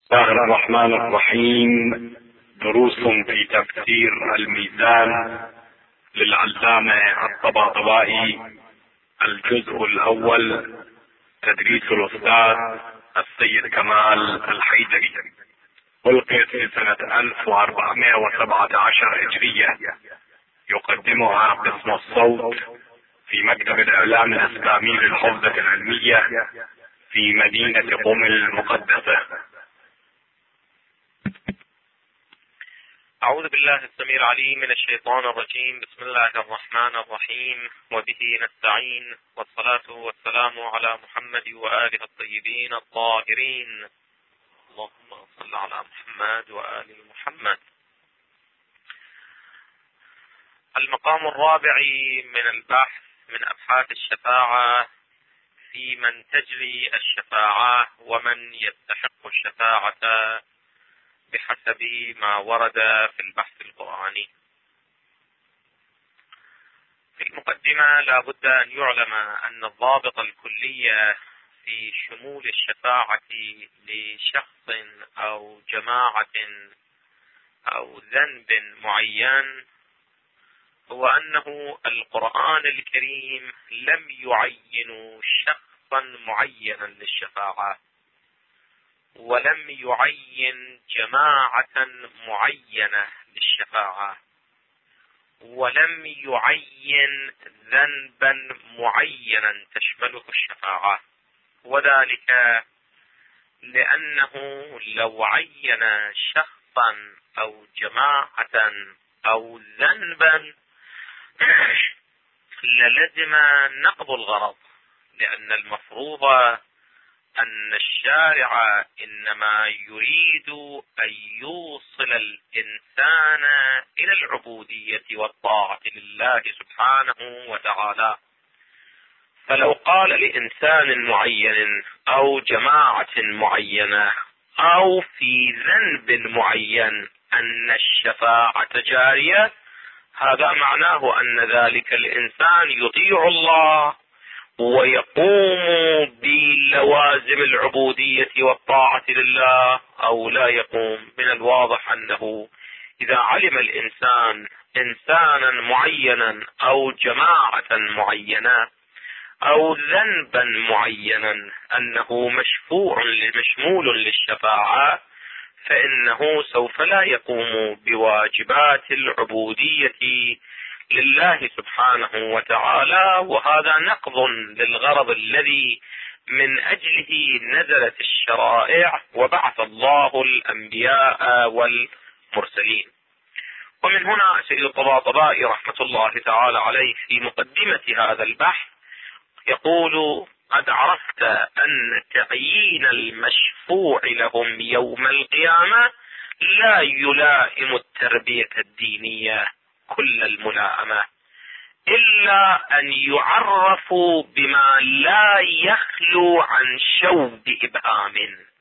الله الرحمن الرحيم. دروس في تفسير الميزان للعلامة الطباطبائي، الجزء الأول، تدريس الأستاذ السيد كمال الحيدري، ألقيت في سنة 1417 هجرية. يقدمها قسم الصوت في مكتب الإعلام الإسلامي للحوزة العلمية في مدينة قم المقدسة. أعوذ بالله السميع العليم من الشيطان الرجيم. بسم الله الرحمن الرحيم، وبه نستعين، والصلاة والسلام على محمد وآله الطيبين الطاهرين. اللهم صل على محمد وآل محمد. المقام الرابع من البحث من أبحاث الشفاعة في من تجري الشفاعة ومن يستحق الشفاعة بحسب ما ورد في البحث القرآني. في المقدمة لا بد أن يعلم أن الضابط الكلي في شمول الشفاعة لشخص أو جماعة أو ذنب معين هو أنه القرآن الكريم لم يعين شخصا معينا للشفاعة، ولم يعين جماعة معينة للشفاعة، ولم يعين ذنبا معينا تشمله الشفاعة، وذلك لأنه لو عين شخصا أو جماعة أو ذنبا للزم نقض الغرض، لأن المفروض أن الشارع إنما يريد أن يوصل الإنسان إلى العبودية والطاعة لله سبحانه وتعالى. فلو قال لإنسان معين أو جماعة معينة أو في ذنب معين أن الشفاعة جارية، هذا معناه أن ذلك الإنسان يطيع الله ويقوم بلوازم العبودية والطاعة لله أو لا يقوم. من الواضح أنه إذا علم الإنسان إنسانا معينا أو جماعة معينة أو ذنبا معينا أنه مشمول للشفاعة، فإنه سوف لا يقوم بواجبات العبودية لله سبحانه وتعالى، وهذا نقض للغرض الذي من أجله نزلت الشرائع وبعث الله الأنبياء والمرسلين. ومن هنا سيد الطباطبائي رحمة الله تعالى عليه في مقدمة هذا البحث يقول: قد عرفت أن تعيين المشفوع لهم يوم القيامة لا يلائم التربية الدينية كل الملائمة، إلا أن يعرفوا بما لا يخلو عن شوب إبهام.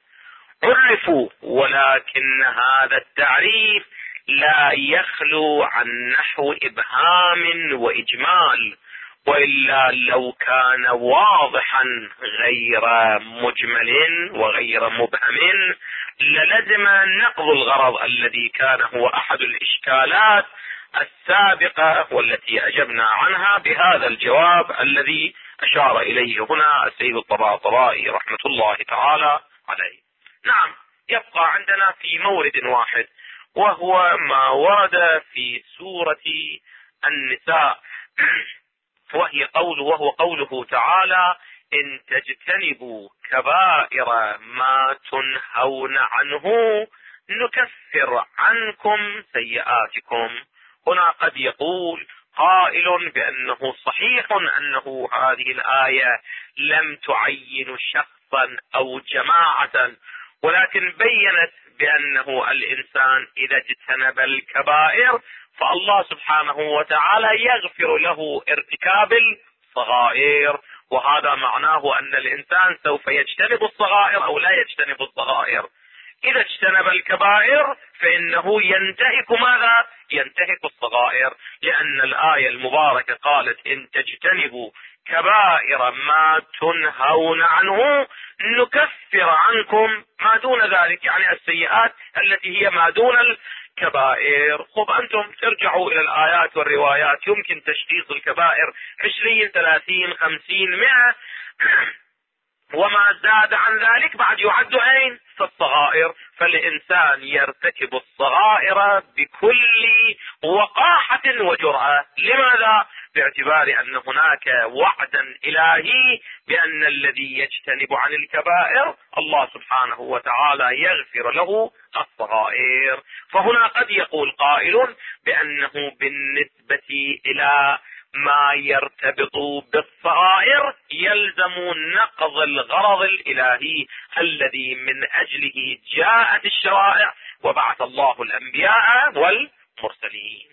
عرفوا، ولكن هذا التعريف لا يخلو عن نحو إبهام وإجمال، وإلا لو كان واضحا غير مجمل وغير مبهم للزم نقض الغرض الذي كان هو أحد الإشكالات السابقة والتي أجبنا عنها بهذا الجواب الذي أشار إليه هنا السيد الطباطبائي رحمة الله تعالى عليه. نعم، يبقى عندنا في مورد واحد، وهو ما ورد في سورة النساء، وهو قوله تعالى: إن تجتنبوا كبائر ما تنهون عنه نكفر عنكم سيئاتكم. هنا قد يقول قائل بأنه صحيح أنه هذه الآية لم تعين شخصا أو جماعة، ولكن بيّنت بأنه الإنسان إذا اجتنب الكبائر فالله سبحانه وتعالى يغفر له ارتكاب الصغائر، وهذا معناه أن الإنسان سوف يجتنب الصغائر أو لا يجتنب الصغائر. إذا اجتنب الكبائر فإنه ينتهك ماذا؟ ينتهك الصغائر، لأن الآية المباركة قالت: إن تجتنبوا كبائر ما تنهون عنه نكفر عنكم ما دون ذلك، يعني السيئات التي هي ما دون الكبائر. خب أنتم ترجعوا إلى الآيات والروايات، يمكن تشخيص الكبائر 20 30 50 100 وما زاد عن ذلك بعد يعد أين؟ في الصغائر. فالإنسان يرتكب الصغائر بكل وقاحة وجرأة. لماذا؟ باعتبار أن هناك وعدا إلهي بأن الذي يجتنب عن الكبائر الله سبحانه وتعالى يغفر له الصغائر. فهنا قد يقول قائل بأنه بالنسبة إلى ما يرتبط بالصغائر يلزم نقض الغرض الإلهي الذي من أجله جاءت الشرائع وبعث الله الأنبياء والمرسلين.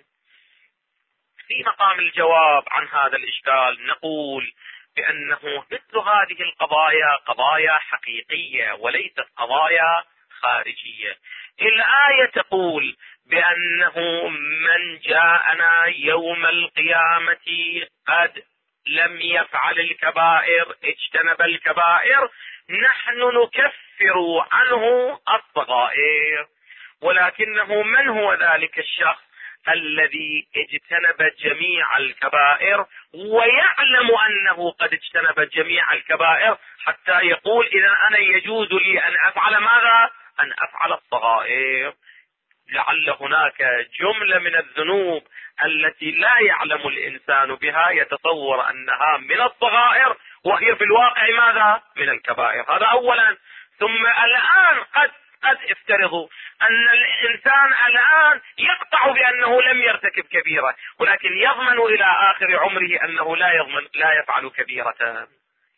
في مقام الجواب عن هذا الإشكال نقول بأنه مثل هذه القضايا قضايا حقيقية وليست قضايا خارجية. الآية تقول بأنه من جاءنا يوم القيامة قد لم يفعل الكبائر اجتنب الكبائر نحن نكفر عنه الصغائر. ولكنه من هو ذلك الشخص الذي اجتنب جميع الكبائر ويعلم أنه قد اجتنب جميع الكبائر حتى يقول إذا أنا يجوز لي أن أفعل ماذا؟ أن أفعل الصغائر. لعل هناك جملة من الذنوب التي لا يعلم الإنسان بها يتصور أنها من الصغائر وهي في الواقع ماذا؟ من الكبائر. هذا أولا. ثم الآن قد افترضوا أن الإنسان الآن يقطع بأنه لم يرتكب كبيرة ولكن يضمن إلى آخر عمره أنه لا يفعل كبيرة.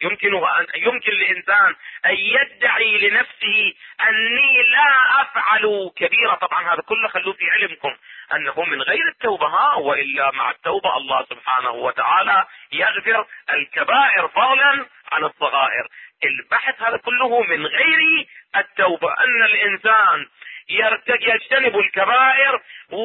يمكن للإنسان أن يدعي لنفسه أني لا أفعل كبيرة. طبعا هذا كله خلوا في علمكم أنه من غير التوبة، وإلا مع التوبة الله سبحانه وتعالى يغفر الكبائر فضلا عن الصغائر. البحث هذا كله من غير التوبة، أن الإنسان يجتنب الكبائر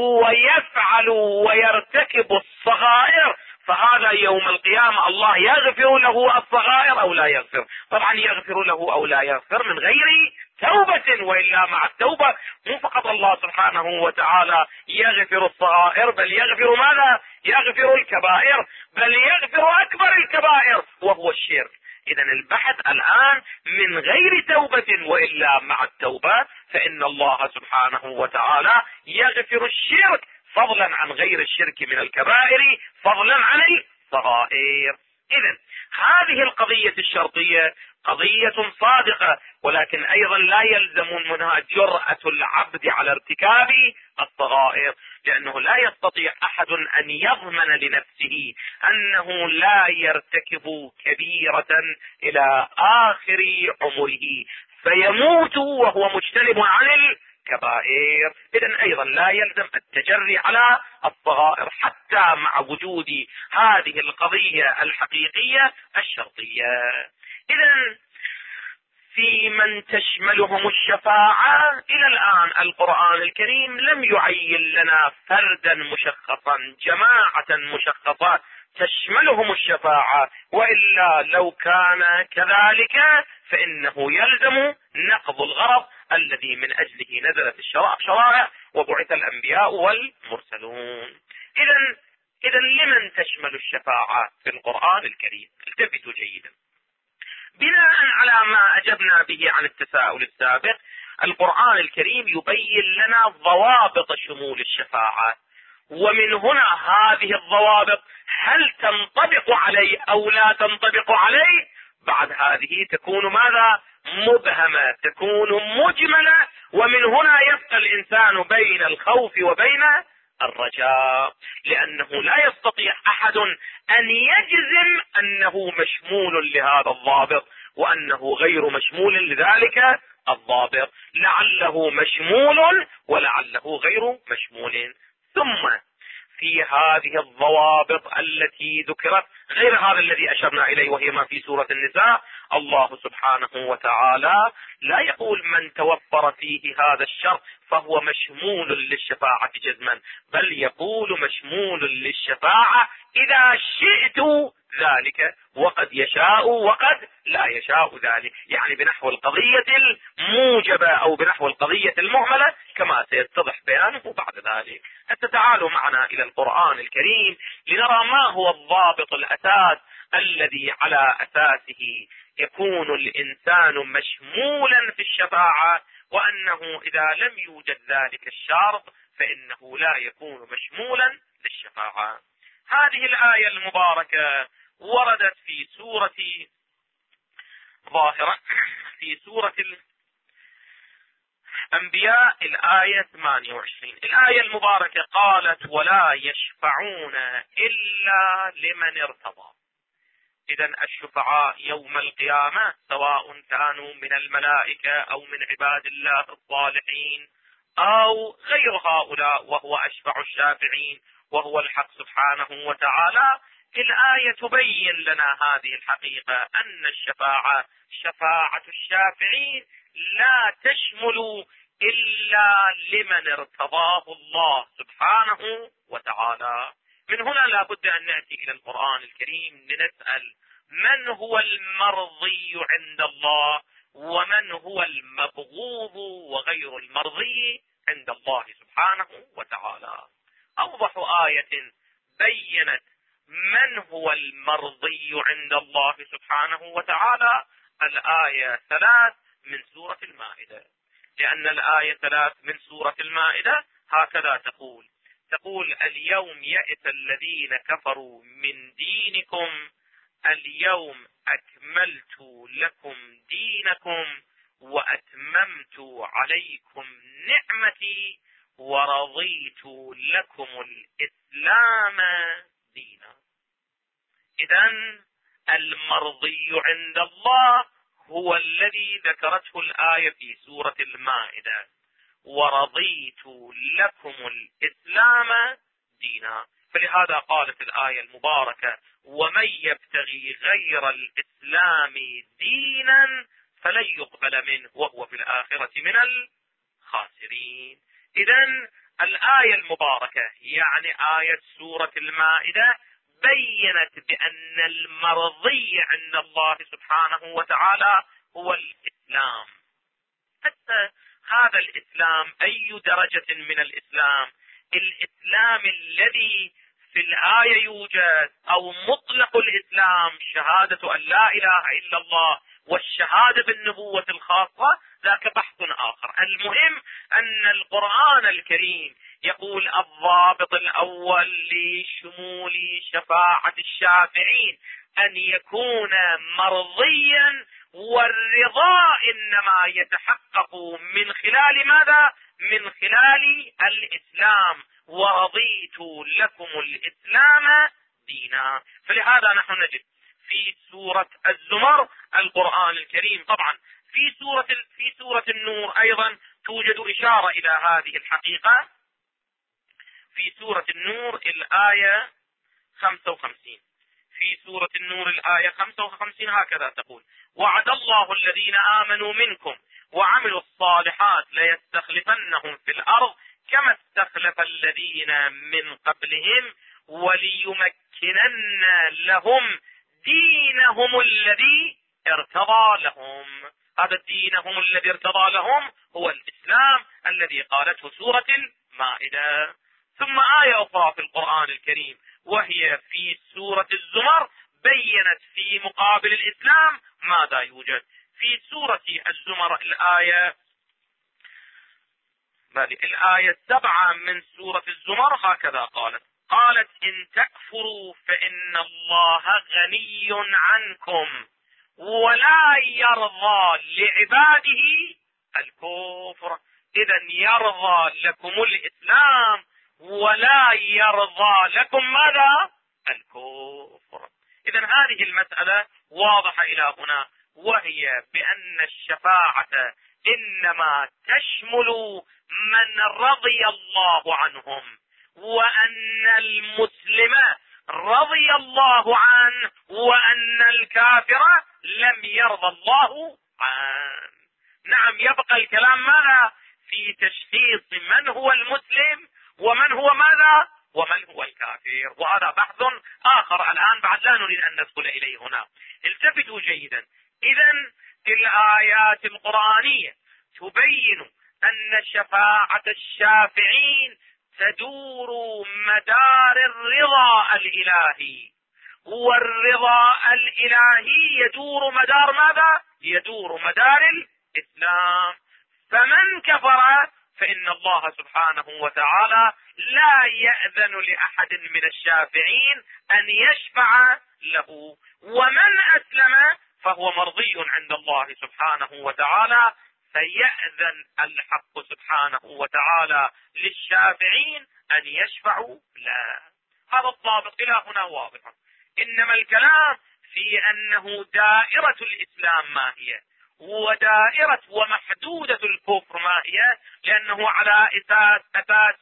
ويفعل ويرتكب الصغائر فهذا يوم القيامة الله يغفر له الصغائر أو لا يغفر. طبعا يغفر له أو لا يغفر من غير توبة، وإلا مع التوبة مو فقط الله سبحانه وتعالى يغفر الصغائر بل يغفر ماذا؟ يغفر الكبائر، بل يغفر أكبر الكبائر وهو الشرك. إذا البحث الآن من غير توبة، وإلا مع التوبة فإن الله سبحانه وتعالى يغفر الشرك فضلا عن غير الشرك من الكبائر فضلا عن الصغائر. إذن هذه القضية الشرطية قضية صادقة، ولكن أيضا لا يلزم منها جرأة العبد على ارتكاب الصغائر، لأنه لا يستطيع أحد أن يضمن لنفسه أنه لا يرتكب كبيرة إلى آخر عمره فيموت وهو مجتنب عن الكبائر. إذن أيضا لا يلزم التجري على الصغائر حتى مع وجود هذه القضية الحقيقية الشرطية. إذن في من تشملهم الشفاعة إلى الآن القرآن الكريم لم يعين لنا فردا مشخصا، جماعة مشخصة تشملهم الشفاعة، وإلا لو كان كذلك فإنه يلزم نقض الغرض الذي من أجله نزلت الشرائع وبعث الأنبياء والمرسلون. إذن لمن تشمل الشفاعة في القرآن الكريم؟ التفتوا جيدا. بناء على ما أجبنا به عن التساؤل السابق، القرآن الكريم يبين لنا ضوابط شمول الشفاعة، ومن هنا هذه الضوابط هل تنطبق عليه أو لا تنطبق عليه بعد هذه تكون ماذا؟ مبهمة، تكون مجملة، ومن هنا يبقى الإنسان بين الخوف وبين الرجاء، لأنه لا يستطيع أحد أن يجزم أنه مشمول لهذا الضابط وأنه غير مشمول لذلك الضابط، لعله مشمول ولعله غير مشمول. ثم في هذه الضوابط التي ذكرت غير هذا الذي أشرنا إليه وهي ما في سورة النساء. الله سبحانه وتعالى لا يقول من توفر فيه هذا الشرط فهو مشمول للشفاعة جزما، بل يقول مشمول للشفاعة إذا شئت ذلك، وقد يشاء وقد لا يشاء ذلك، يعني بنحو القضية الموجبة أو بنحو القضية المهملة كما سيتضح بيانه بعد ذلك. حتى تعالوا معنا إلى القرآن الكريم لنرى ما هو الضابط الأساس الذي على أساسه يكون الإنسان مشمولا في الشفاعة، وأنه إذا لم يوجد ذلك الشرط فإنه لا يكون مشمولا للشفاعة. هذه الآية المباركة وردت في سورة ظاهرة في سورة الأنبياء الآية 28. الآية المباركة قالت ولا يشفعون إلا لمن ارتضى. إذن الشفعاء يوم القيامة سواء كانوا من الملائكة أو من عباد الله الصالحين أو غير هؤلاء، وهو أشفع الشافعين وهو الحق سبحانه وتعالى. الآية تبين لنا هذه الحقيقة، أن الشفاعة شفاعة الشافعين لا تشمل إلا لمن ارتضاه الله سبحانه وتعالى. من هنا لا بد أن نأتي إلى القرآن الكريم لنسأل من هو المرضي عند الله ومن هو المبغوض وغير المرضي عند الله سبحانه وتعالى. أوضح آية بينت من هو المرضي عند الله سبحانه وتعالى الآية 3 من سورة المائدة، لأن الآية 3 من سورة المائدة هكذا تقول اليوم يئس الذين كفروا من دينكم اليوم أكملت لكم دينكم وأتممت عليكم نعمتي ورضيت لكم الإسلام دينا. إذن المرضي عند الله هو الذي ذكرته الآية في سورة المائدة، ورضيت لكم الإسلام دينا. فلهذا قالت الآية المباركة ومن يبتغي غير الإسلام دينا فلن يقبل منه وهو في الآخرة من الخاسرين. إذن الآية المباركة يعني آية سورة المائدة بينت بأن المرضي عند الله سبحانه وتعالى هو الإسلام. حتى هذا الإسلام أي درجة من الإسلام؟ الإسلام الذي في الآية يوجد أو مطلق الإسلام شهادة أن لا إله إلا الله والشهادة بالنبوة الخاصة، ذاك بحث آخر. المهم أن القرآن الكريم يقول الضابط الأول لشمول شفاعة الشافعين أن يكون مرضيا، والرضا إنما يتحقق من خلال ماذا؟ من خلال الإسلام، ورضيت لكم الإسلام دينا. فلهذا نحن نجد في سورة الزمر القرآن الكريم، طبعا في سورة النور أيضا توجد إشارة إلى هذه الحقيقة. في سورة النور الآية 55، في سورة النور الآية 55 هكذا تقول وعد الله الذين آمنوا منكم وعملوا الصالحات ليستخلفنهم في الأرض كما استخلف الذين من قبلهم وليمكنن لهم دينهم الذي ارتضى لهم. هذا دينهم الذي ارتضى لهم هو الإسلام الذي قالته سورة المائدة. ثم آية أخرى في القرآن الكريم وهي في سورة الزمر بينت في مقابل الإسلام ماذا يوجد. في سورة الزمر الآية 7 من سورة الزمر هكذا قالت إن تكفروا فإن الله غني عنكم ولا يرضى لعباده الكفر. إذن يرضى لكم الإسلام ولا يرضى لكم ماذا؟ الكفر. إذن هذه المسألة واضحة إلى هنا، وهي بأن الشفاعة إنما تشمل من رضي الله عنهم، وأن المسلم رضي الله عنه وأن الكافر لم يرضى الله عنه. نعم، يبقى الكلام ماذا؟ في تشخيص من هو المسلم ومن هو ماذا؟ ومن هو الكافر، وهذا بحث آخر الآن بعد لا نريد أن ندخل إليه هنا. التفتوا جيدا. إذن الآيات القرآنية تبين أن شفاعة الشافعين تدور مدار الرضا الإلهي، والرضا الإلهي يدور مدار ماذا؟ يدور مدار الإسلام. فمن كفر فإن الله سبحانه وتعالى لا يأذن لأحد من الشافعين أن يشفع له، ومن أسلم فهو مرضي عند الله سبحانه وتعالى، فيأذن الحق سبحانه وتعالى للشافعين أن يشفعوا له. هذا الضابط إلى هنا واضح. إنما الكلام في أنه دائرة الإسلام ما هي، ودائرة ومحدودة الكفر ما هي، لأنه على أساس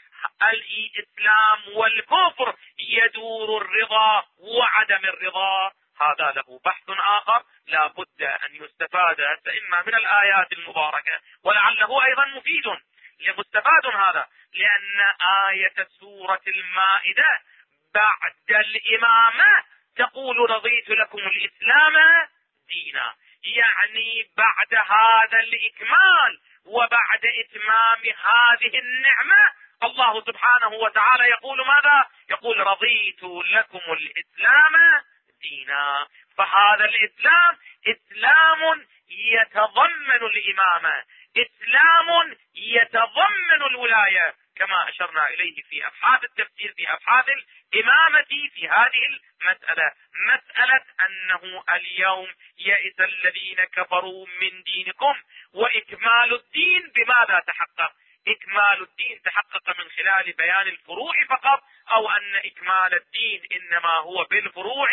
الإسلام والكفر يدور الرضا وعدم الرضا. هذا له بحث آخر لا بد أن يستفاد إما من الآيات المباركة، ولعله أيضا مفيد لمستفاد هذا، لأن آية سورة المائدة بعد الإمامة تقول رضيت لكم الإسلام دينا، يعني بعد هذا الإكمال وبعد إتمام هذه النعمة الله سبحانه وتعالى يقول ماذا؟ يقول رضيت لكم الإسلام دينا. فهذا الإسلام إسلام يتضمن الإمامة، إسلام يتضمن الولاية، كما أشرنا إليه في أبحاث التفسير في أبحاث الإمامة في هذه المسألة، مسألة أنه اليوم يئس الذين كفروا من دينكم. وإكمال الدين بماذا تحقق؟ إكمال الدين تحقق من خلال بيان الفروع فقط، أو أن إكمال الدين إنما هو بالفروع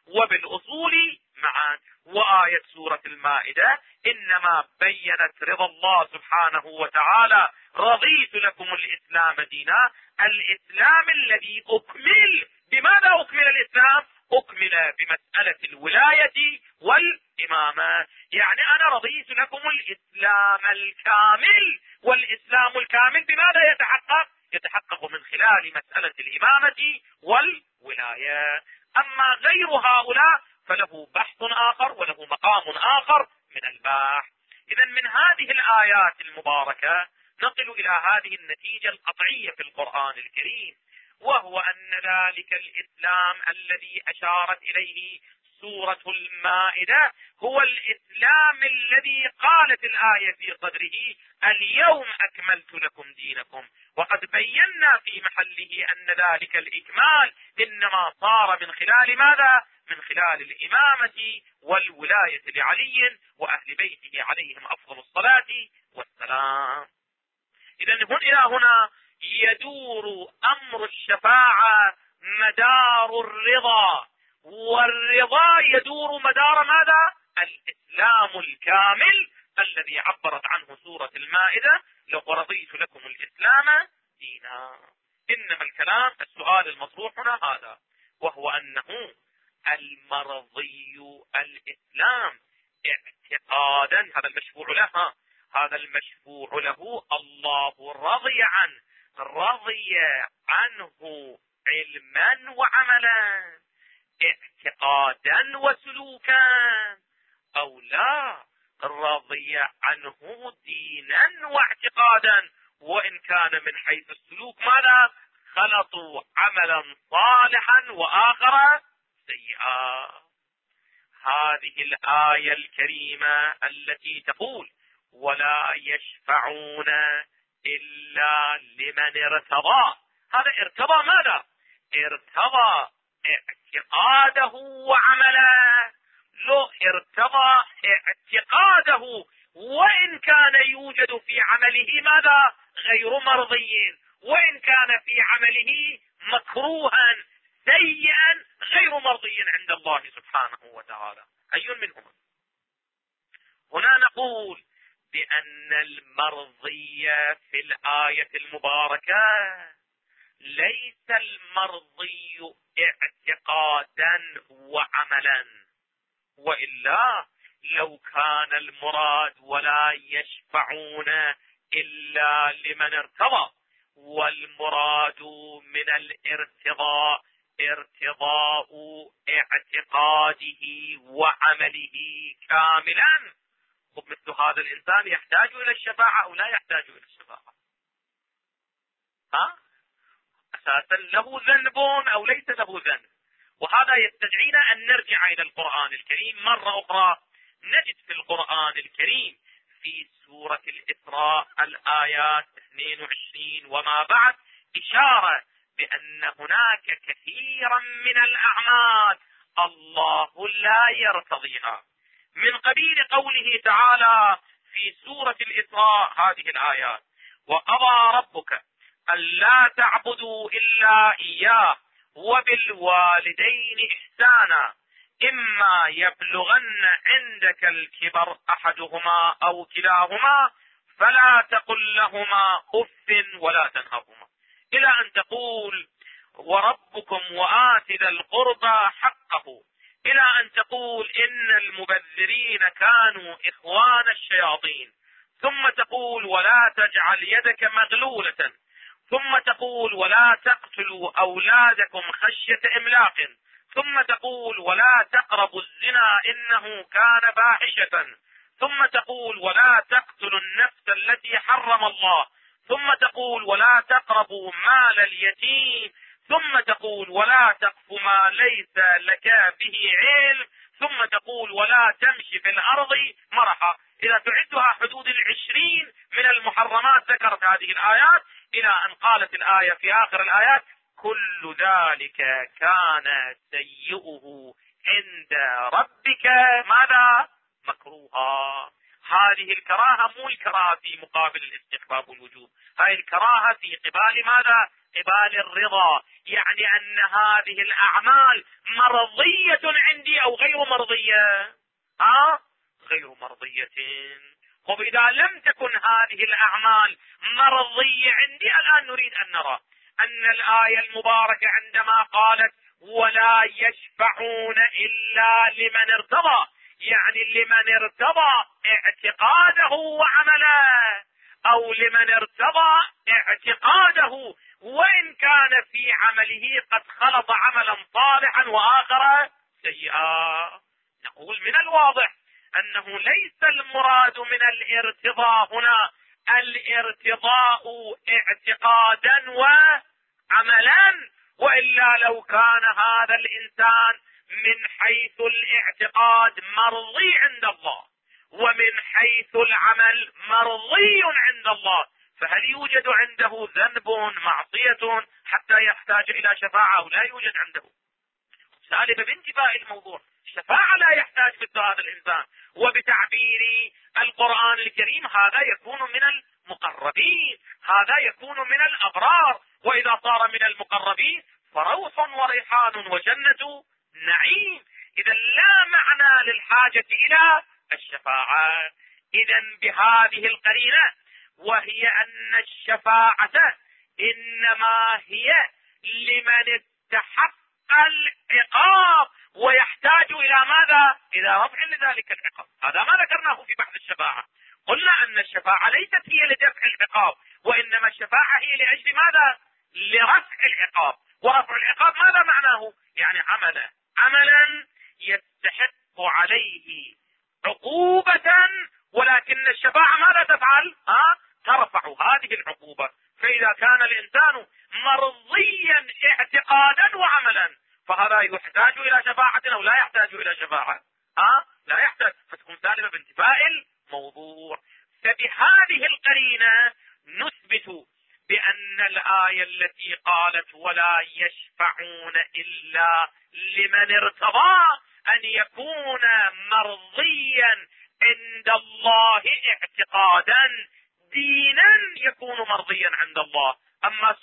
وبالأصول معا. وآية سورة المائدة إنما بيّنت رضا الله سبحانه وتعالى رضيت لكم الإسلام دينا، الإسلام الذي أكمل. بماذا أكمل الإسلام؟ أكمل بمسألة الولاية والإمامة. يعني أنا رضيت لكم الإسلام الكامل، والإسلام الكامل بماذا يتحقق؟ يتحقق من خلال مسألة الإمامة والولاية. أما غير هؤلاء فله بحث آخر وله مقام آخر من البحث. إذن من هذه الآيات المباركة نصل إلى هذه النتيجة القطعية في القرآن الكريم، وهو أن ذلك الإسلام الذي أشارت إليه سورة المائدة هو الإسلام الذي قالت الآية في صدره اليوم أكملت لكم دينكم. وقد بينا في محله أن ذلك الإكمال إنما صار من خلال ماذا؟ من خلال الإمامة والولاية لعلي وأهل بيته عليهم أفضل الصلاة والسلام. إذن إلى هنا يدور أمر الشفاعة مدار الرضا، والرضا يدور مدار ماذا؟ الإسلام الكامل الذي عبرت عنه سورة المائدة لو رضيت لكم الإسلام دينا. إنما الكلام السؤال المطروح هنا هذا، وهو أنه المرضي الإسلام اعتقادا، هذا المشفوع له، هذا المشفوع له الله رضي عنه، رضي عنه علما وعملا، اعتقادا وسلوكا، أو لا رضي عنه دينا واعتقادا، وإن كان من حيث السلوك ماذا؟ خلطوا عملا صالحا وآخر سيئا. هذه الآية الكريمة التي تقول ولا يشفعون إلا لمن ارتضى، هذا ارتضى ماذا؟ ارتضى اعتقاده وعمله. لو ارتضى اعتقاده وإن كان يوجد في عمله ماذا؟ غير مرضي، وإن كان في عمله مكروها سيئا غير مرضي عند الله سبحانه وتعالى. أي منهما؟ هنا نقول بأن المرضي في الآية المباركة ليس المرضي اعتقادا وعملا. وإلا لو كان المراد ولا يشفعون إلا لمن ارتضى، والمراد من الارتضاء ارتضاء اعتقاده وعمله كاملا، مثل هذا الإنسان يحتاج إلى الشفاعة أو لا يحتاج إلى الشفاعة؟ أساسا له ذنب أو ليس له ذنب؟ وهذا يستدعينا أن نرجع إلى القرآن الكريم مرة أخرى. نجد في القرآن الكريم في سورة الإسراء الآيات 22 وما بعد إشارة بأن هناك كثيرا من الأعمال الله لا يرتضيها، من قبيل قوله تعالى في سورة الإسراء هذه الآيات: وقضى ربك ألا تعبدوا إلا إياه وبالوالدين إحسانا إما يبلغن عندك الكبر أحدهما أو كلاهما فلا تقل لهما أف ولا تنهرهما، إلى أن تقول وربكم وآت ذا القربى حقه، إلى أن تقول إن المبذرين كانوا إخوان الشياطين، ثم تقول ولا تجعل يدك مغلولة، ثم تقول ولا تقتلوا أولادكم خشية إملاق، ثم تقول ولا تقربوا الزنا إنه كان فاحشة، ثم تقول ولا تقتلوا النفس التي حرم الله، ثم تقول ولا تقربوا مال اليتيم، ثم تقول ولا تقف ما ليس لك به علم، ثم تقول ولا تمشي في الأرض مرحا. إذا تعدها حدود 20 من المحرمات ذكرت هذه الآيات، إلى أن قالت الآية في آخر الآيات: كل ذلك كان سيئه عند ربك ماذا؟ مكروها. هذه الكراهة مو الكراهة في مقابل الاستحباب والوجوب، هذه الكراهة في قبال ماذا؟ قبال الرضا، يعني أن هذه الأعمال مرضية عندي أو غير مرضية؟ غير مرضية. طب إذا لم تكن هذه الأعمال مرضية عندي، الآن نريد أن نرى أن الآية المباركة عندما قالت ولا يشفعون إلا لمن ارتضى، يعني لمن ارتضى اعتقاده وعمله، أو لمن ارتضى اعتقاده وإن كان في عمله قد خلط عملا صالحا وآخر سيئا. نقول من الواضح أنه ليس المراد من الارتضاء هنا الارتضاء اعتقادا وعملا، وإلا لو كان هذا الإنسان من حيث الاعتقاد مرضي عند الله ومن حيث العمل مرضي عند الله، فهل يوجد عنده ذنب معصية حتى يحتاج إلى شفاعة أو لا يوجد عنده؟ سالب بانتفاء الموضوع، الشفاعة لا يحتاج مثل هذا الإنسان. وبتعبير القرآن الكريم هذا يكون من المقربين، هذا يكون من الأبرار، وإذا صار من المقربين فروح وريحان وجنة نعيم. إذا لا معنى للحاجة إلى الشفاعة. إذا بهذه القرينة، وهي أن الشفاعة إنما هي لمن استحق العقاب ويحتاج إلى ماذا؟ إلى رفع لذلك العقاب. هذا ما ذكرناه في بحث الشفاعة. قلنا أن الشفاعة ليست هي لدفع العقاب، وإنما الشفاعة هي لأجل ماذا؟ لرفع العقاب. ورفع العقاب ماذا معناه؟ يعني عملا يستحق عليه عقوبة، ولكن الشفاعة ماذا تفعل؟ ترفع هذه العقوبة. فإذا كان الإنسان مرضيا اعتقادا وعملا فهذا يحتاج إلى شفاعة أو لا يحتاج إلى شفاعة؟ لا يحتاج، فتكون سالبة بانتفاء الموضوع. فبهذه القرينة نثبت بأن الآية التي قالت ولا يشفعون إلا لمن ارتضى أن يكون مرضيا عند الله اعتقادا، دينا يكون مرضيا عند الله، أما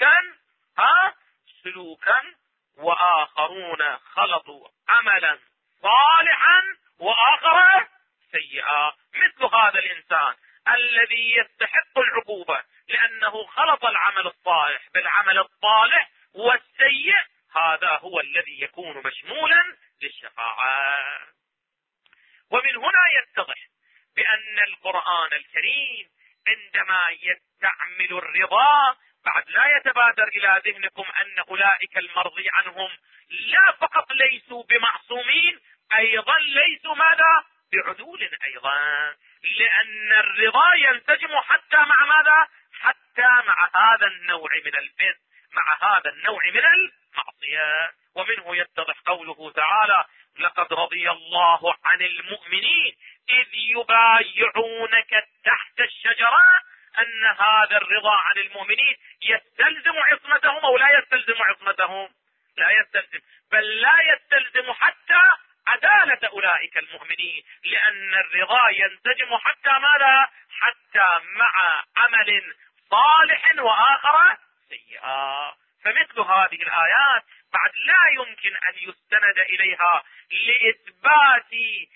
سلوكا وآخرون خلطوا عملا صالحا وآخر سيئا، مثل هذا الإنسان الذي يستحق العقوبة لأنه خلط العمل الصالح بالعمل الصالح والسيء، هذا هو الذي يكون مشمولا للشفاعة. ومن هنا يتضح بأن القرآن الكريم عندما يستعمل الرضا، بعد لا يتبادر إلى ذهنكم أن أولئك المرضي عنهم لا فقط ليسوا بمعصومين، أيضا ليسوا ماذا؟ بعدول أيضا، لأن الرضا ينسجم حتى مع ماذا؟ حتى مع هذا النوع من الفسق، مع هذا النوع من المعصية. ومنه يتضح قوله تعالى: لقد رضي الله عن المؤمنين إذ يبايعونك تحت الشجرة، أن هذا الرضا عن المؤمنين يستلزم عصمتهم أو لا يستلزم عصمتهم؟ لا يستلزم، بل لا يستلزم حتى عدالة أولئك المؤمنين، لأن الرضا ينسجم حتى ماذا؟ حتى مع عمل صالح وآخر سيئا. فمثل هذه الآيات بعد لا يمكن أن يستند إليها لإثبات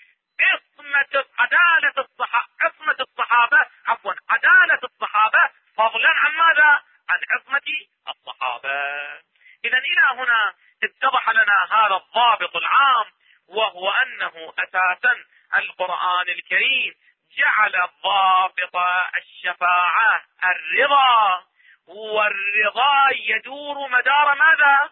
عدالة الصحابة فضلا عن ماذا؟ عن عصمة الصحابة. إذا إلى هنا اتضح لنا هذا الضابط العام، وهو أنه أساسا القرآن الكريم جعل ضابط الشفاعة الرضا، والرضا يدور مدار ماذا؟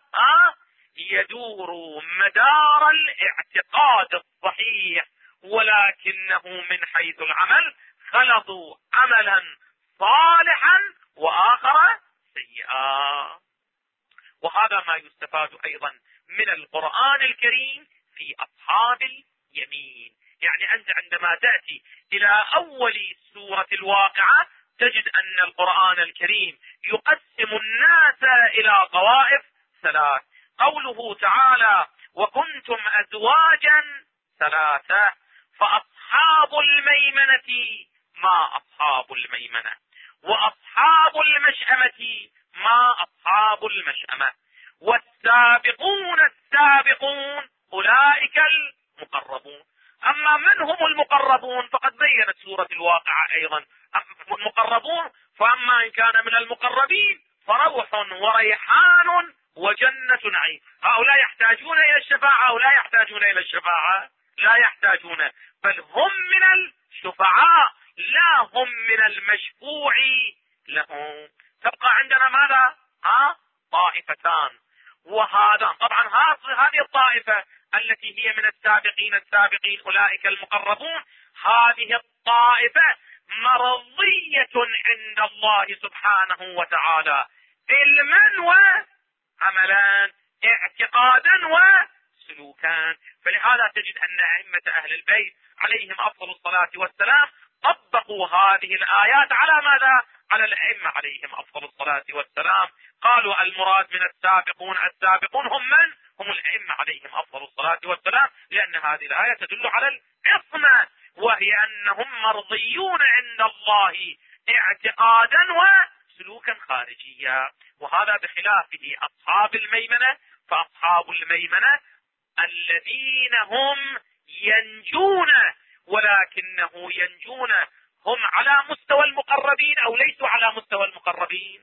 يدور مدار الاعتقاد الصحيح، ولكنه من حيث العمل خلطوا عملا صالحا وآخر سيئا. وهذا ما يستفاد أيضا من القرآن الكريم في أصحاب اليمين. يعني أنت عندما تأتي إلى أول سورة الواقعة تجد أن القرآن الكريم يقسم الناس إلى طوائف ثلاث. قوله تعالى: وكنتم أزواجا ثلاثة، فأصحاب الميمنة ما أصحاب الميمنة، وأصحاب المشأمة ما أصحاب المشأمة، والسابقون السابقون أولئك المقربون. أما من هم المقربون فقد بينت سورة الواقعة أيضا المقربون، فأما إن كان من المقربين فروح وريحان وجنة نعيم. هؤلاء يحتاجون إلى الشفاعة أو لا يحتاجون إلى الشفاعة؟ لا يحتاجون، بل هم من الشفعاء لا هم من المشفوع لهم. تبقى عندنا ماذا؟ طائفتان. وهذا طبعا هذه الطائفة التي هي من السابقين أولئك المقربون، هذه الطائفة مرضية عند الله سبحانه وتعالى علما وعملا، اعتقادا وسلوكا. فلهذا تجد أن أئمة أهل البيت عليهم أفضل الصلاة والسلام طبقوا هذه الآيات على ماذا؟ على الأئمة عليهم أفضل الصلاة والسلام. قالوا المراد من السابقون هم من؟ هم الأئمة عليهم أفضل الصلاة والسلام، لأن هذه الآية تدل على العصمة، وهي أنهم مرضيون عند الله اعتقادا وسلوكا خارجيا. وهذا بخلافه أصحاب الميمنة، فأصحاب الميمنة الذين هم ينجون، ولكنه ينجون هم على مستوى المقربين أو ليسوا على مستوى المقربين؟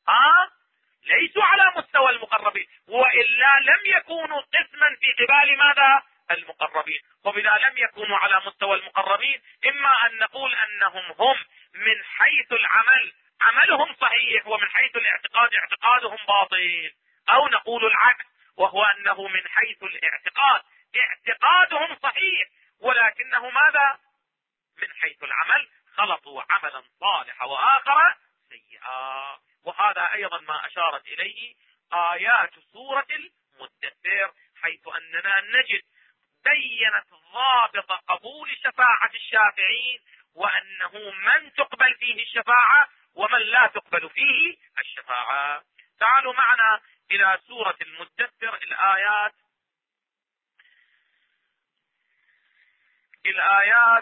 ليسوا على مستوى المقربين، وإلا لم يكونوا قسما في قبال ماذا؟ المقربين. وبذا لم يكونوا على مستوى المقربين، إما أن نقول أنهم هم من حيث العمل عملهم صحيح، ومن حيث الاعتقاد اعتقادهم باطل، أو نقول العكس، وهو أنه من حيث الاعتقاد اعتقادهم صحيح، ولكنه ماذا؟ من حيث العمل خلطوا عملا صالحا وآخر سيئا. وهذا أيضا ما أشارت إليه آيات سورة المدثر، حيث أننا نجد بينت ضابط قبول شفاعة الشافعين، وأنه من تقبل فيه الشفاعة ومن لا تقبل فيه الشفاعة. تعالوا معنا إلى سورة المدثر، الآيات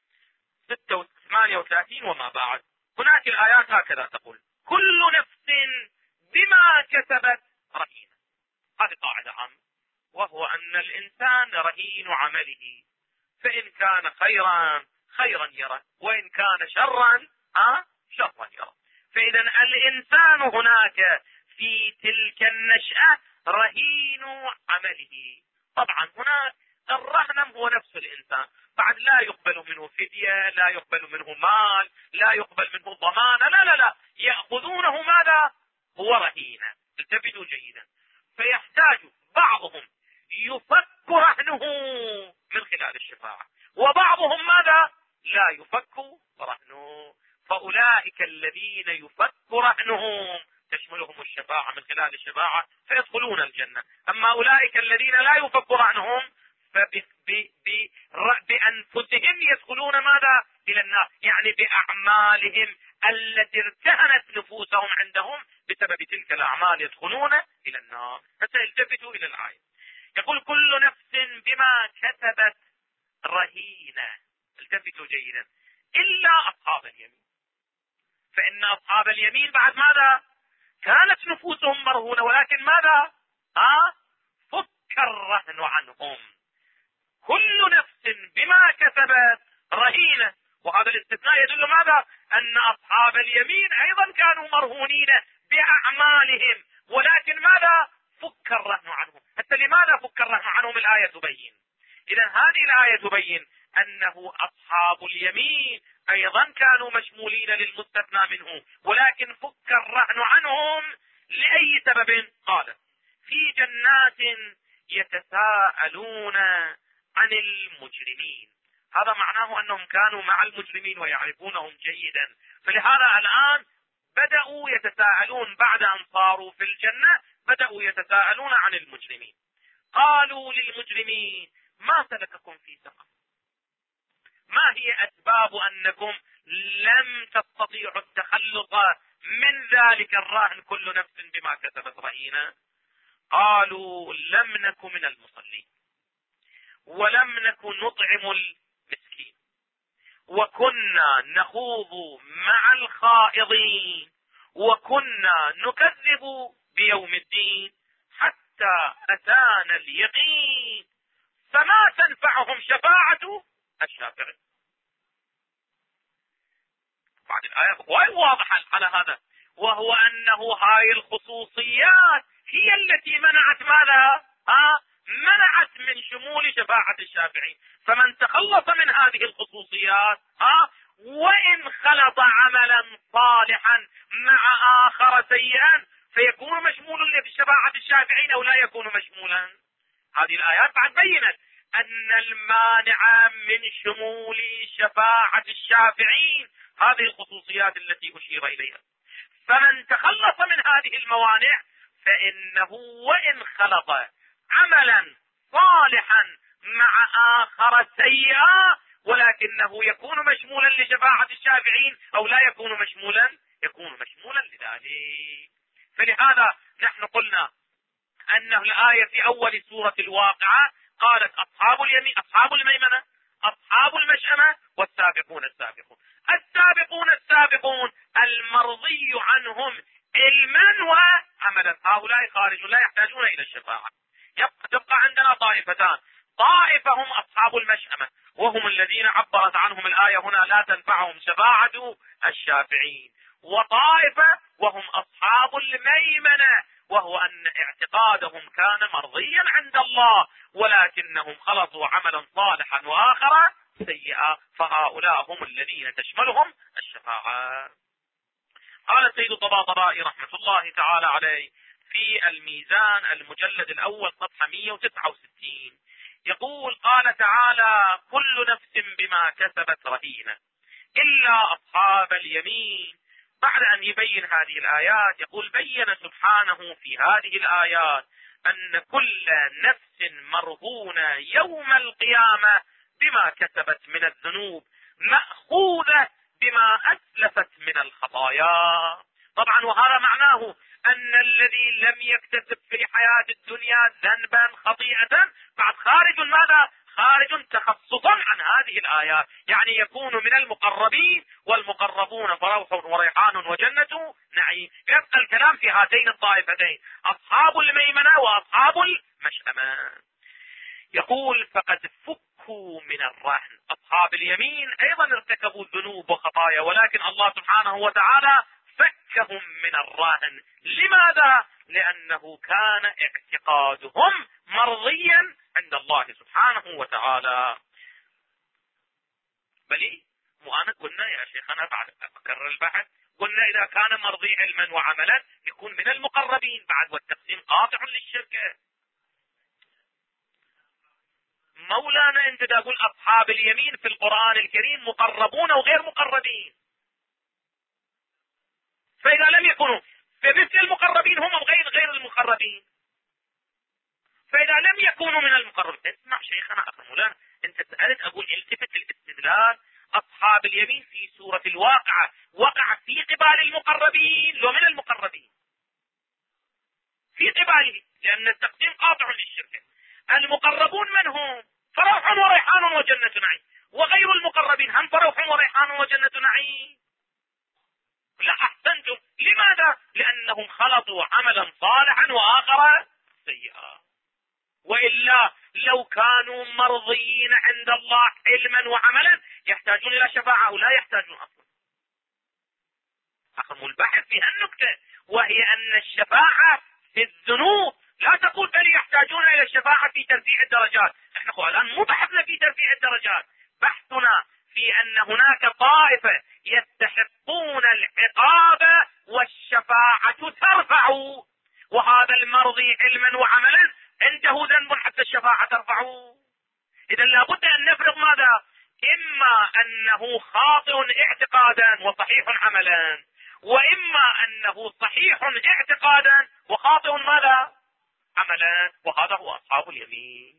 38 وما بعد. هناك الآيات هكذا تقول: كل نفس بما كسبت رهينة. هذه قاعدة عامة، وهو أن الإنسان رهين عمله، فإن كان خيرا يرى، وإن كان شرا شرا يرى. فإذا الإنسان هناك في تلك النشأة رهين عمله. طبعا هنا الرهن هو نفس الإنسان، بعد لا يقبل منه فدية، لا يقبل منه مال، لا يقبل منه ضمانة، لا يأخذونه ماذا؟ هو رهينة. التفتوا جيدا. فيحتاج بعضهم يفك رهنه من خلال الشفاعة، وبعضهم ماذا؟ لا يفك رهنه. فأولئك الذين يفك رهنهم تشملهم الشفاعة من خلال الشفاعة فيدخلون الجنة. أما أولئك الذين لا يفك رهنهم بأنفسهم يدخلون ماذا؟ إلى النار، يعني بأعمالهم التي ارتهنت نفوسهم عندهم بسبب تلك الأعمال يدخلون إلى النار. فسيلتفتوا إلى الآية. يقول كل نفس بما كسبت رهينة. التفتوا جيدا. إلا أصحاب اليمين، فإن أصحاب اليمين بعد ماذا؟ كانت نفوسهم مرهونة، ولكن ماذا؟ فك الرهن عنهم. كل نفس بما كسبت رهينة. وهذا الاستثناء يدل ماذا؟ أن أصحاب اليمين أيضا كانوا مرهونين بأعمالهم، ولكن ماذا؟ فك الرهن عنهم. حتى لماذا فك الرهن عنهم؟ الآية تبين. إذا هذه الآية تبين أنه أصحاب اليمين أيضا كانوا مشمولين للمستثنى منه، ولكن فك الرهن عنهم لأي سبب؟ قال في جنات يتساءلون عن المجرمين. هذا معناه أنهم كانوا مع المجرمين ويعرفونهم جيدا، فلهذا الآن بدأوا يتساءلون بعد أن صاروا في الجنة، بدأوا يتساءلون عن المجرمين. قالوا للمجرمين ما سلككم في سقر؟ ما هي أسباب أنكم لم تستطيعوا التخلص من ذلك الرهن كل نفس بما كسبت رهينة؟ قالوا لم نك من المصلين، ولم نك نطعم المسكين، وكنا نخوض مع الخائضين، وكنا نكذب بيوم الدين حتى أتانا اليقين فما تنفعهم شفاعة الشافعين. بعد الآية واضحة على هذا، وهو أنه هاي الخصوصيات هي التي منعت ماذا؟ منعت من شمول شفاعة الشافعين. فمن تخلص من هذه الخصوصيات وإن خلط عملا صالحا مع آخر سيئا فيكون مشمول بشفاعة الشافعين أو لا يكون مشمولا. هذه الآيات بعد بينت أن المانع من شمول شفاعة الشافعين هذه الخصوصيات التي أشير إليها. فمن تخلص من هذه الموانع فإنه وإن خلط عملا صالحا مع آخر سيئا ولكنه يكون مشمولا لشفاعة الشافعين أو لا يكون مشمولا، يكون مشمولا لذلك. فلهذا نحن قلنا أن الآية في أول سورة الواقعة قالت أصحاب اليمين، أصحاب الميمنة، أصحاب المشأمة، والسابقون السابقون. السابقون السابقون المرضي عنهم علما وعملا، هؤلاء خارجون لا يحتاجون إلى الشفاعة. تبقى عندنا طائفتان، طائفة هم أصحاب المشأمة وهم الذين عبرت عنهم الآية هنا لا تنفعهم شفاعة الشافعين، وطائفة وهم أصحاب الميمنة وهو أن اعتقادهم كان مرضيا عند الله ولكنهم خلطوا عملا صالحا وآخر سيئا، فهؤلاء هم الذين تشملهم الشفاعة. قال السيد طباطبائي رحمة الله تعالى عليه في الميزان المجلد الأول صفحة 169 يقول قال تعالى كل نفس بما كسبت رهينة إلا أصحاب اليمين. بعد أن يبين هذه الآيات يقول بين سبحانه في هذه الآيات أن كل نفس مرهونة يوم القيامة بما كسبت من الذنوب مأخوذة بما أسلفت من الخطايا. طبعا وهذا معناه أن الذي لم يكتسب في حياة الدنيا ذنبا خطيئة بعد خارج ماذا؟ خارج تخصصا عن هذه الآيات، يعني يكون من المقربين، والمقربون فروح وريحان وجنة نعيم. يبقى الكلام في هاتين الطائفتين أصحاب الميمنة وأصحاب المشأمة. يقول فقد فكوا من الرهن. أصحاب اليمين أيضا ارتكبوا الذنوب وخطايا ولكن الله سبحانه وتعالى فكهم من من الرهن. لماذا؟ لأنه كان اعتقادهم مرضيا عند الله سبحانه وتعالى. بلي مو أنا قلنا يا شيخنا بعد أكرر البحث، قلنا إذا كان مرضي علما وعملا يكون من المقربين بعد، والتقسيم قاطع للشركة. مولانا انت تقول أصحاب اليمين في القرآن الكريم مقربون وغير مقربين، فإذا لم يكونوا فمثل المقربين هم غير المقربين، فإذا لم يكونوا من المقربين. اسمع شيخنا أخي مولانا، انت سألت أقول التفت الاستدلال. أصحاب اليمين في سورة الواقعة وقع في قبال المقربين لو من المقربين، في قباله، لأن التقسيم قاطع للشركة. المقربون من هم؟ فروح وريحان وجنة نعيم، وغير المقربين هم فروح وريحان وجنة نعيم. لا أحسنتم. لماذا؟ لأنهم خلطوا عملا صالحا وآخر سيئا، وإلا لو كانوا مرضيين عند الله علما وعملا يحتاجون إلى شفاعة ولا يحتاجون أصلا. أخذوا البحث في النكتة، وهي أن الشفاعة في الذنوب لا تقول بل يحتاجون إلى الشفاعة في ترفيع الدرجات. احنا الآن مو بحثنا في ترفيع الدرجات، بحثنا في أن هناك طائفة يستحقون العقاب والشفاعة ترفع، وهذا المرضي علما وعملا عنده ذنب حتى الشفاعة ترفعه. إذا لابد أن نفرق ماذا؟ إما أنه خاطئ اعتقادا وصحيح عملا، وإما أنه صحيح اعتقادا وخاطئ ماذا؟ عملا، وهذا هو أصحاب اليمين.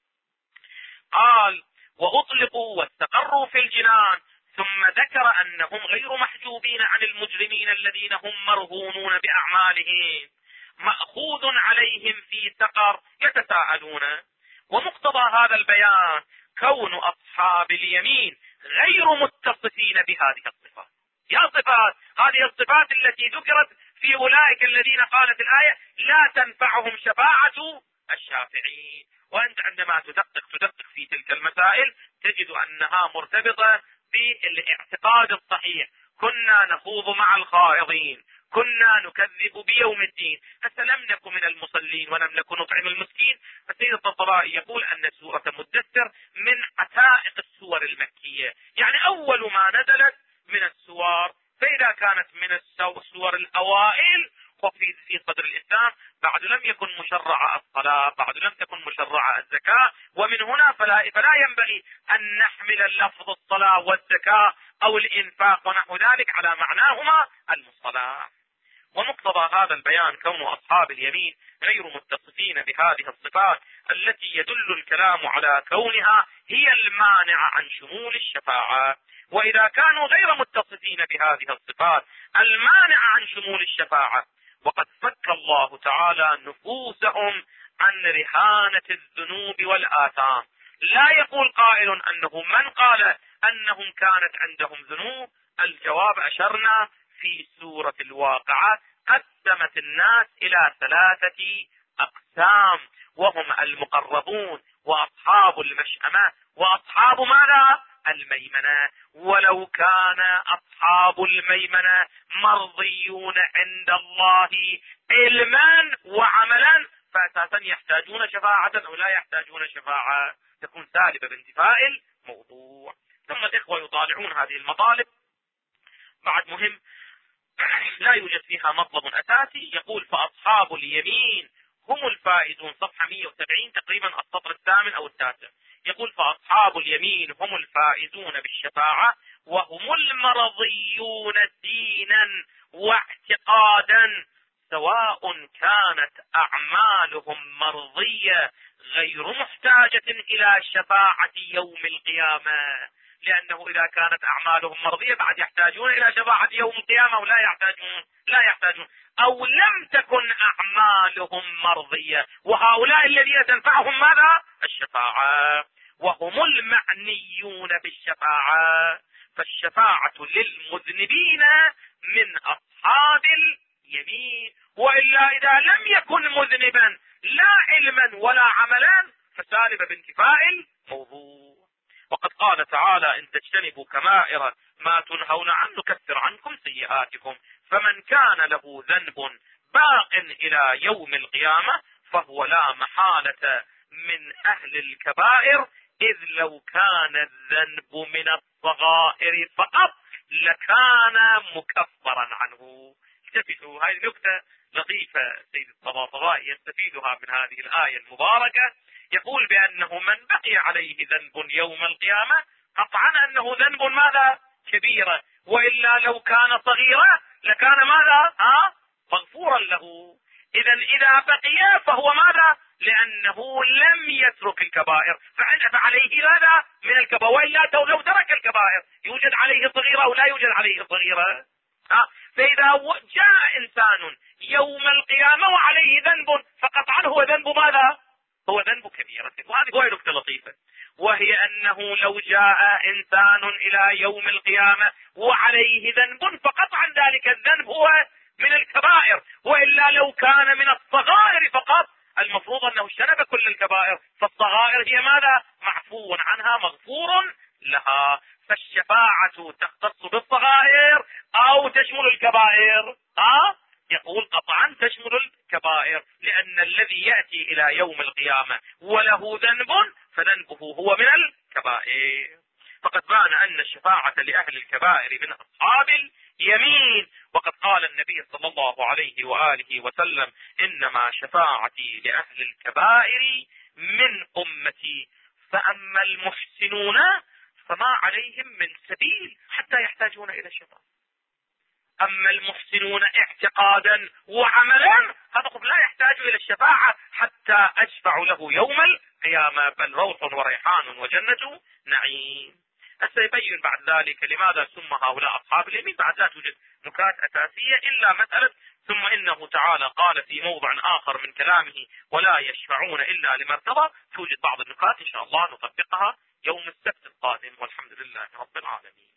قال وأطلقوا واستقروا في الجنان، ثم ذكر أنهم غير محجوبين عن المجرمين الذين هم مرهونون بأعمالهم مأخوذ عليهم في سقر يتساءلون. ومقتضى هذا البيان كون أصحاب اليمين غير متصفين بهذه الصفات. يا صفات، هذه الصفات التي ذكرت في أولئك الذين قالت الآية لا تنفعهم شفاعة الشافعين. وأنت عندما تدقق في تلك المسائل تجد أنها مرتبطة بالاعتقاد الصحيح. كنا نخوض مع الخائضين، كنا نكذب بيوم الدين، حتى لم نكن من المصلين ولم نكن نطعم المسكين. السيد الطبرائي يقول أن سورة مدثر من عتائق السور المكية، يعني أول ما نزلت من السور. فإذا كانت من السور الأوائل وفي صدر الإسلام بعد لم يكن مشرع الصلاة، بعد لم تكن مشرع الزكاة، ومن هنا فلا ينبغي أن نحمل لفظ الصلاة والزكاة أو الإنفاق ونحو ذلك على معناهما المصطلح. ومقتضى هذا البيان كون أصحاب اليمين غير متصفين بهذه الصفات التي يدل الكلام على كونها هي المانعة عن شمول الشفاعة. وإذا كانوا غير متصفين بهذه الصفات المانعة عن شمول الشفاعة، وقد فك الله تعالى نفوسهم عن رهانة الذنوب والآثام، لا يقول قائل أنه من قال أنهم كانت عندهم ذنوب. الجواب أشرنا في سورة الواقعة، قسمت الناس إلى 3 أقسام، وهم المقربون وأصحاب المشأمة وأصحاب ماذا؟ الميمنة. ولو كان أصحاب الميمنة مرضيون عند الله علما وعملا فأساسا يحتاجون شفاعة أو لا يحتاجون شفاعة، تكون سالبة بانتفاء الموضوع. ثم الإخوة يطالعون هذه المطالب بعد مهم لا يوجد فيها مطلب أساسي. يقول فأصحاب اليمين هم الفائزون، صفحة 170 تقريبا السطر 8 أو 9. يقول فأصحاب اليمين هم الفائزون بالشفاعة وهم المرضيون دينا واعتقادا، سواء كانت أعمالهم مرضية غير محتاجة إلى شفاعة يوم القيامة، لأنه إذا كانت أعمالهم مرضية بعد يحتاجون إلى شفاعة يوم القيامة ولا يحتاجون أو لم تكن أعمالهم مرضية، وهؤلاء الذين تنفعهم ماذا؟ الشفاعة، وهم المعنيون بالشفاعة. فالشفاعة للمذنبين من أصحاب اليمين، وإلا إذا لم يكن مذنبا لا علما ولا عملا فسالب بانتفاء الموضوع. وقد قال تعالى إن تجتنبوا كبائر ما تنهون عنه نكفر عنكم سيئاتكم. فمن كان له ذنب باق إلى يوم القيامة فهو لا محالة من أهل الكبائر، إذ لو كان الذنب من الصغائر فقط لكان مكفرا عنه. التفتوا، هذه نكتة لطيفة سيد الطباطبائي يستفيدها من هذه الآية المباركة. يقول بأنه من بقي عليه ذنب يوم القيامة قطعا أنه ذنب ماذا؟ كبيرة، وإلا لو كان صغيرة لكان ماذا؟ مغفورا له. إذا بقي فهو ماذا؟ لأنه لم يترك الكبائر فعليه ماذا؟ من الكبائر، وإلا لو ترك الكبائر يوجد عليه صغيرة أو لا يوجد عليه صغيرة. فإذا جاء إنسان يوم القيامة وعليه ذنب فقطعا هو ذنب ماذا؟ هو ذنب كبيرة. وهذه هو نكتة لطيفة، وهي أنه لو جاء إنسان إلى يوم القيامة وعليه ذنب فقطعا ذلك الذنب هو من الكبائر، وإلا لو كان من الصغائر فقط المفروض أنه اجتنب كل الكبائر، فالصغائر هي ماذا؟ معفو عنها مغفور لها. فالشفاعة تختص بالصغائر أو تشمل الكبائر؟ يقول قطعا تشمل الكبائر، لأن الذي يأتي إلى يوم القيامة وله ذنب فذنبه هو من الكبائر. فقد بان أن الشفاعة لأهل الكبائر من أصحاب اليمين، وقد قال النبي صلى الله عليه وآله وسلم إنما شفاعتي لأهل الكبائر من أمتي، فأما المحسنون فما عليهم من سبيل حتى يحتاجون إلى الشفاعة. أما المحسنون اعتقادا وعملا هذا لا يحتاج إلى الشفاعة حتى أشفع له يوم القيامة، بل روح وريحان وجنة نعيم. سيبين بعد ذلك لماذا سمى هؤلاء أصحاب اليمين، بعد لا توجد نكات أساسية إلا مسألة ثم إنه تعالى قال في موضع آخر من كلامه ولا يشفعون إلا لمن ارتضى. توجد بعض النكات إن شاء الله نطبقها يوم السبت القادم، والحمد لله رب العالمين.